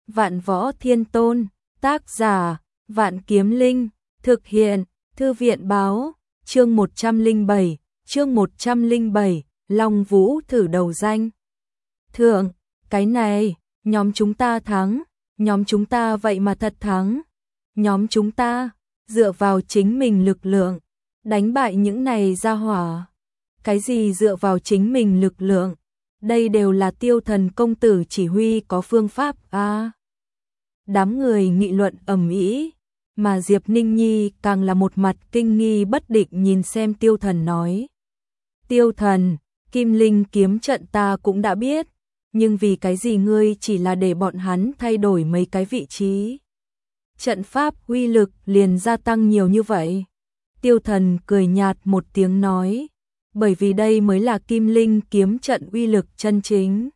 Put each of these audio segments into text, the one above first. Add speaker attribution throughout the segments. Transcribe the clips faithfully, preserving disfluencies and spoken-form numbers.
Speaker 1: Vạn Võ Thiên Tôn, tác giả, Vạn Kiếm Linh, thực hiện, Thư viện báo, chương một trăm lẻ bảy, chương một trăm lẻ bảy, Long Vũ thử đầu danh. Thượng, cái này, nhóm chúng ta thắng, nhóm chúng ta vậy mà thật thắng. Nhóm chúng ta, dựa vào chính mình lực lượng, đánh bại những này ra hỏa. Cái gì dựa vào chính mình lực lượng? Đây đều là Tiêu Thần công tử chỉ huy có phương pháp a. À, đám người nghị luận ầm ĩ, mà Diệp Ninh Nhi càng là một mặt kinh nghi bất định nhìn xem Tiêu Thần nói. Tiêu Thần, Kim Linh kiếm trận ta cũng đã biết, nhưng vì cái gì ngươi chỉ là để bọn hắn thay đổi mấy cái vị trí? Trận pháp uy lực liền gia tăng nhiều như vậy. Tiêu Thần cười nhạt một tiếng nói, bởi vì đây mới là Kim Linh kiếm trận uy lực chân chính.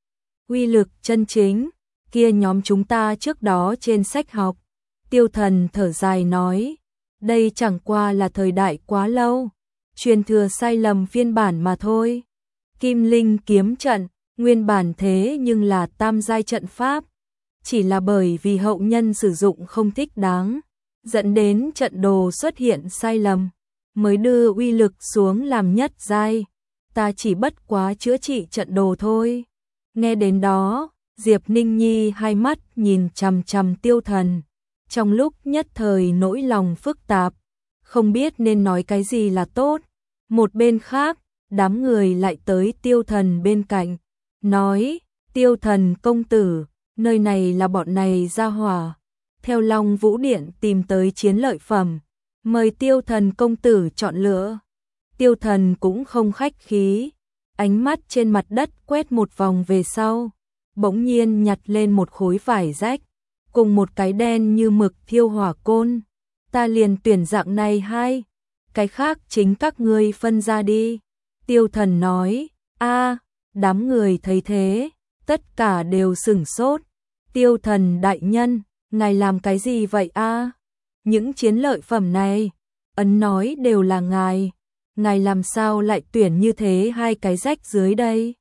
Speaker 1: Uy lực chân chính, kia nhóm chúng ta trước đó trên sách học. Tiêu Thần thở dài nói, đây chẳng qua là thời đại quá lâu, truyền thừa sai lầm phiên bản mà thôi. Kim Linh kiếm trận, nguyên bản thế nhưng là tam giai trận pháp, chỉ là bởi vì hậu nhân sử dụng không thích đáng, dẫn đến trận đồ xuất hiện sai lầm, mới đưa uy lực xuống làm nhất giai. Ta chỉ bất quá chữa trị trận đồ thôi. Nghe đến đó, Diệp Ninh Nhi hai mắt nhìn chằm chằm Tiêu Thần, trong lúc nhất thời nỗi lòng phức tạp, không biết nên nói cái gì là tốt. Một bên khác, đám người lại tới Tiêu Thần bên cạnh, nói, Tiêu Thần công tử, nơi này là bọn này ra hỏa, theo Long Vũ Điện tìm tới chiến lợi phẩm, mời Tiêu Thần công tử chọn lựa. Tiêu Thần cũng không khách khí, ánh mắt trên mặt đất quét một vòng về sau, bỗng nhiên nhặt lên một khối vải rách, cùng một cái đen như mực thiêu hỏa côn. Ta liền tuyển dạng này hai, cái khác chính các ngươi phân ra đi. Tiêu Thần nói, a, đám người thấy thế, tất cả đều sửng sốt. Tiêu Thần đại nhân, ngài làm cái gì vậy a? Những chiến lợi phẩm này, ấn nói đều là ngài, ngài làm sao lại tuyển như thế hai cái rách dưới đây?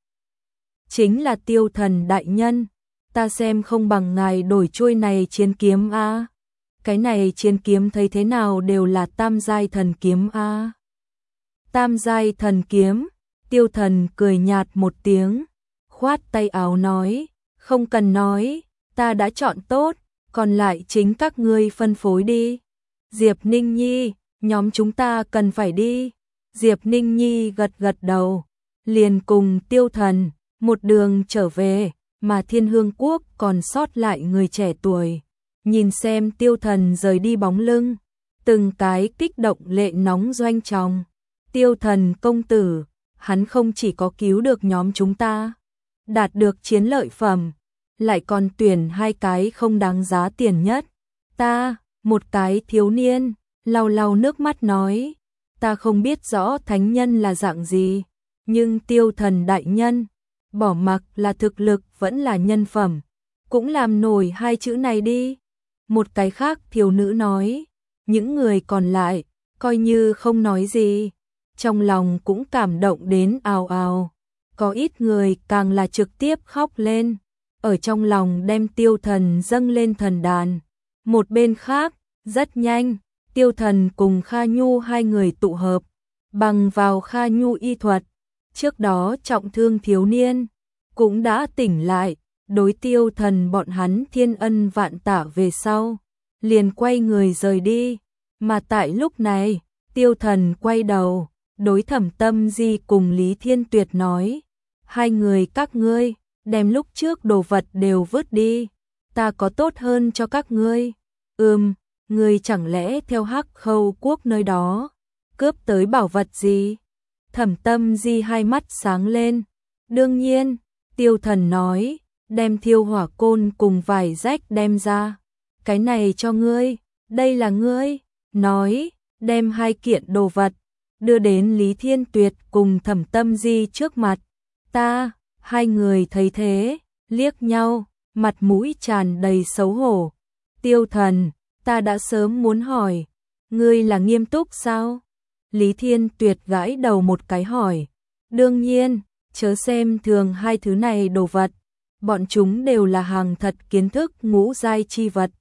Speaker 1: Chính là Tiêu Thần đại nhân, ta xem không bằng ngài đổi chuôi này chiến kiếm a. Cái này chiến kiếm thấy thế nào đều là tam giai thần kiếm a. Tam giai thần kiếm, Tiêu Thần cười nhạt một tiếng, khoát tay áo nói, không cần nói, ta đã chọn tốt, còn lại chính các ngươi phân phối đi. Diệp Ninh Nhi, nhóm chúng ta cần phải đi. Diệp Ninh Nhi gật gật đầu, liền cùng Tiêu Thần, một đường trở về, mà Thiên Hương Quốc còn sót lại người trẻ tuổi. Nhìn xem Tiêu Thần rời đi bóng lưng, từng cái kích động lệ nóng doanh tròng. Tiêu Thần công tử, hắn không chỉ có cứu được nhóm chúng ta, đạt được chiến lợi phẩm, lại còn tuyển hai cái không đáng giá tiền nhất. Ta, một cái thiếu niên, lau lau nước mắt nói, ta không biết rõ thánh nhân là dạng gì, nhưng Tiêu Thần đại nhân, bỏ mặc là thực lực vẫn là nhân phẩm, cũng làm nổi hai chữ này đi. Một cái khác thiếu nữ nói, những người còn lại, coi như không nói gì, trong lòng cũng cảm động đến ào ào, có ít người càng là trực tiếp khóc lên, ở trong lòng đem Tiêu Thần dâng lên thần đàn. Một bên khác, rất nhanh, Tiêu Thần cùng Kha Nhu hai người tụ hợp, bằng vào Kha Nhu y thuật, trước đó trọng thương thiếu niên, cũng đã tỉnh lại, đối Tiêu Thần bọn hắn thiên ân vạn tạ về sau, liền quay người rời đi, mà tại lúc này, Tiêu Thần quay đầu, đối Thẩm Tâm Di cùng Lý Thiên Tuyệt nói, hai người các ngươi, đem lúc trước đồ vật đều vứt đi, ta có tốt hơn cho các ngươi. Ừm, ngươi chẳng lẽ theo Hắc Khâu quốc nơi đó, cướp tới bảo vật gì? Thẩm Tâm Di hai mắt sáng lên, đương nhiên, Tiêu Thần nói, đem thiêu hỏa côn cùng vải rách đem ra, cái này cho ngươi, đây là ngươi, nói, đem hai kiện đồ vật, đưa đến Lý Thiên Tuyệt cùng Thẩm Tâm Di trước mặt. Ta, hai người thấy thế, liếc nhau, mặt mũi tràn đầy xấu hổ. Tiêu Thần, ta đã sớm muốn hỏi, ngươi là nghiêm túc sao? Lý Thiên Tuyệt gãi đầu một cái hỏi, đương nhiên, chớ xem thường hai thứ này đồ vật, bọn chúng đều là hàng thật kiến thức ngũ giai chi vật.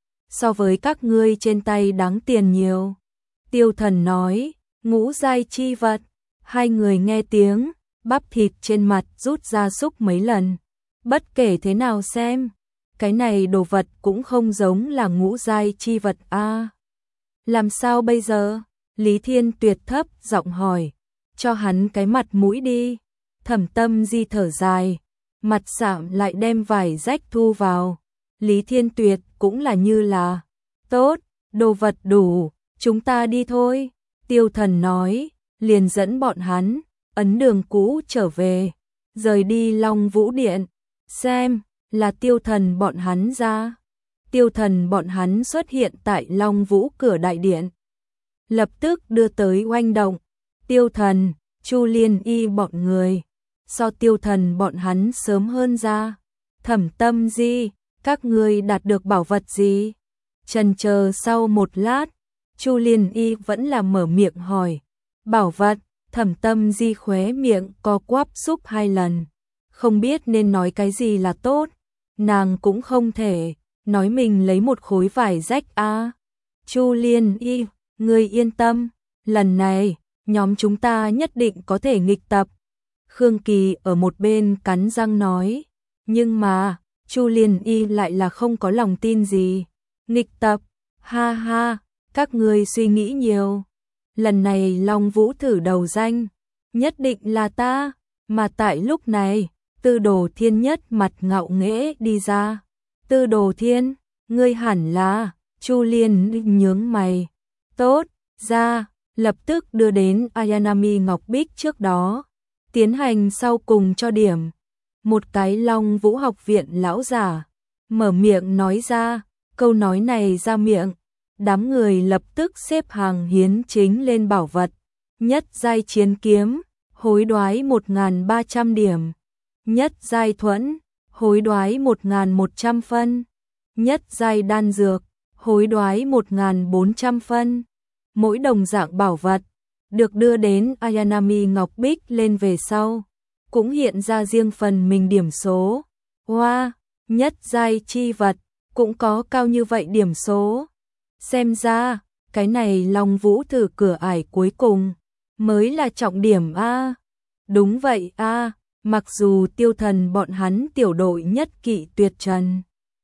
Speaker 1: So với các ngươi trên tay đáng tiền nhiều. Tiêu Thần nói, ngũ giai chi vật, hai người nghe tiếng, bắp thịt trên mặt rút ra xúc mấy lần. Bất kể thế nào xem, cái này đồ vật cũng không giống là ngũ giai chi vật a. Làm sao bây giờ? Lý Thiên Tuyệt thấp giọng hỏi, cho hắn cái mặt mũi đi. Thẩm Tâm Di thở dài, mặt sạm lại đem vải rách thu vào. Lý Thiên Tuyệt cũng là như là, tốt, đồ vật đủ, chúng ta đi thôi. Tiêu Thần nói, liền dẫn bọn hắn, ấn đường cũ trở về, rời đi Long Vũ Điện. Xem, là Tiêu Thần bọn hắn ra. Tiêu Thần bọn hắn xuất hiện tại Long Vũ cửa đại điện. Lập tức đưa tới oanh động. Tiêu Thần, Chu Liên Y bọn người. So Tiêu Thần bọn hắn sớm hơn ra. Thẩm Tâm Di, các ngươi đạt được bảo vật gì? Chần chờ sau một lát, Chu Liên Y vẫn là mở miệng hỏi. Bảo vật, Thẩm Tâm Di khóe miệng co quắp xúc hai lần. Không biết nên nói cái gì là tốt. Nàng cũng không thể nói mình lấy một khối vải rách a. Chu Liên Y, ngươi yên tâm, lần này nhóm chúng ta nhất định có thể nghịch tập. Khương Kỳ ở một bên cắn răng nói, nhưng mà Chu Liên Y lại là không có lòng tin gì. Nghịch tập, ha ha, các ngươi suy nghĩ nhiều. Lần này Long Vũ thử đầu danh, nhất định là ta, mà tại lúc này, Tư Đồ Thiên nhất mặt ngạo nghễ đi ra. Tư Đồ Thiên, ngươi hẳn là, Chu Liên nhướng mày. Tốt, ra, lập tức đưa đến Ayanami Ngọc Bích trước đó. Tiến hành sau cùng cho điểm. Một cái Long Vũ học viện lão giả, mở miệng nói ra, câu nói này ra miệng. Đám người lập tức xếp hàng hiến chính lên bảo vật. Nhất giai chiến kiếm, hối đoái một nghìn ba trăm điểm. Nhất giai thuẫn, hối đoái một nghìn một trăm phân. Nhất giai đan dược, hối đoái một nghìn bốn trăm phân. Mỗi đồng dạng bảo vật được đưa đến Ayanami Ngọc Bích lên về sau, cũng hiện ra riêng phần mình điểm số. Hoa, wow, nhất giai chi vật cũng có cao như vậy điểm số. Xem ra, cái này Long Vũ thử cửa ải cuối cùng mới là trọng điểm a. Đúng vậy a, mặc dù Tiêu Thần bọn hắn tiểu đội nhất kỵ tuyệt trần,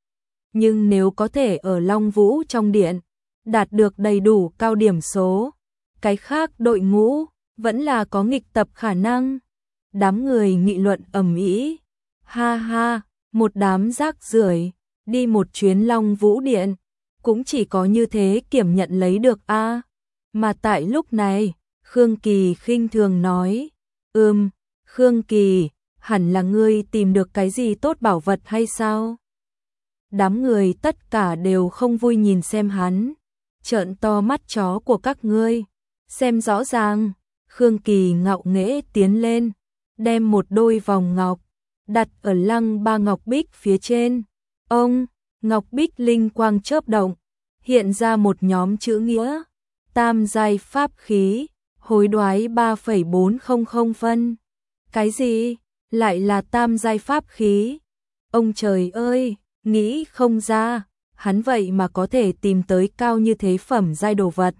Speaker 1: nhưng nếu có thể ở Long Vũ trong điện đạt được đầy đủ cao điểm số, cái khác đội ngũ vẫn là có nghịch tập khả năng. Đám người nghị luận ầm ĩ. Ha ha, một đám rác rưởi, đi một chuyến Long Vũ Điện, cũng chỉ có như thế kiểm nhận lấy được a. Mà tại lúc này, Khương Kỳ khinh thường nói, ừm, Khương Kỳ, hẳn là ngươi tìm được cái gì tốt bảo vật hay sao? Đám người tất cả đều không vui nhìn xem hắn, trợn to mắt chó của các ngươi, xem rõ ràng. Khương Kỳ ngạo nghễ tiến lên, đem một đôi vòng ngọc đặt ở lăng ba ngọc bích phía trên. Ông, ngọc bích linh quang chớp động, hiện ra một nhóm chữ nghĩa, tam giai pháp khí, hối đoái ba phẩy bốn không không phân. Cái gì? Lại là tam giai pháp khí? Ông trời ơi, nghĩ không ra, hắn vậy mà có thể tìm tới cao như thế phẩm giai đồ vật.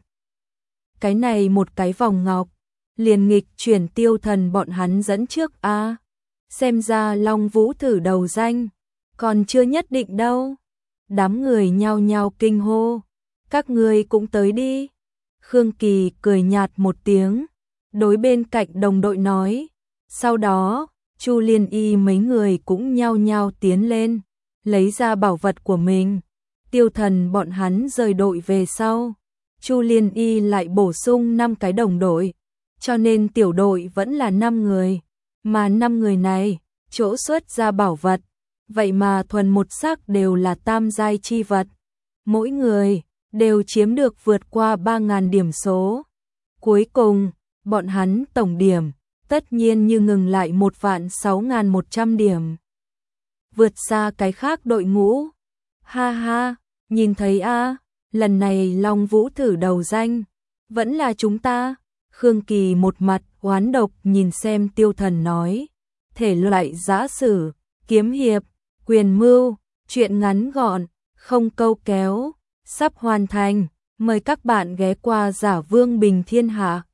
Speaker 1: Cái này một cái vòng ngọc, liền nghịch chuyển Tiêu Thần bọn hắn dẫn trước a. À, xem ra Long Vũ thử đầu danh, còn chưa nhất định đâu. Đám người nhao nhao kinh hô, các ngươi cũng tới đi. Khương Kỳ cười nhạt một tiếng, đối bên cạnh đồng đội nói. Sau đó, Chu Liên Y mấy người cũng nhao nhao tiến lên, lấy ra bảo vật của mình. Tiêu Thần bọn hắn rời đội về sau, Chu Liên Y lại bổ sung năm cái đồng đội, cho nên tiểu đội vẫn là năm người, mà năm người này, chỗ xuất ra bảo vật, vậy mà thuần một sắc đều là tam giai chi vật. Mỗi người đều chiếm được vượt qua ba nghìn điểm số. Cuối cùng, bọn hắn tổng điểm tất nhiên như ngừng lại một vạn sáu nghìn một trăm điểm. Vượt xa cái khác đội ngũ. Ha ha, nhìn thấy a, lần này Long Vũ thử đầu danh, vẫn là chúng ta. Khương Kỳ một mặt oán độc nhìn xem Tiêu Thần nói, thể loại giã sử, kiếm hiệp, Quyền mưu, chuyện ngắn gọn, không câu kéo, sắp hoàn thành. Mời các bạn ghé qua Giả Vương Bình Thiên Hạ.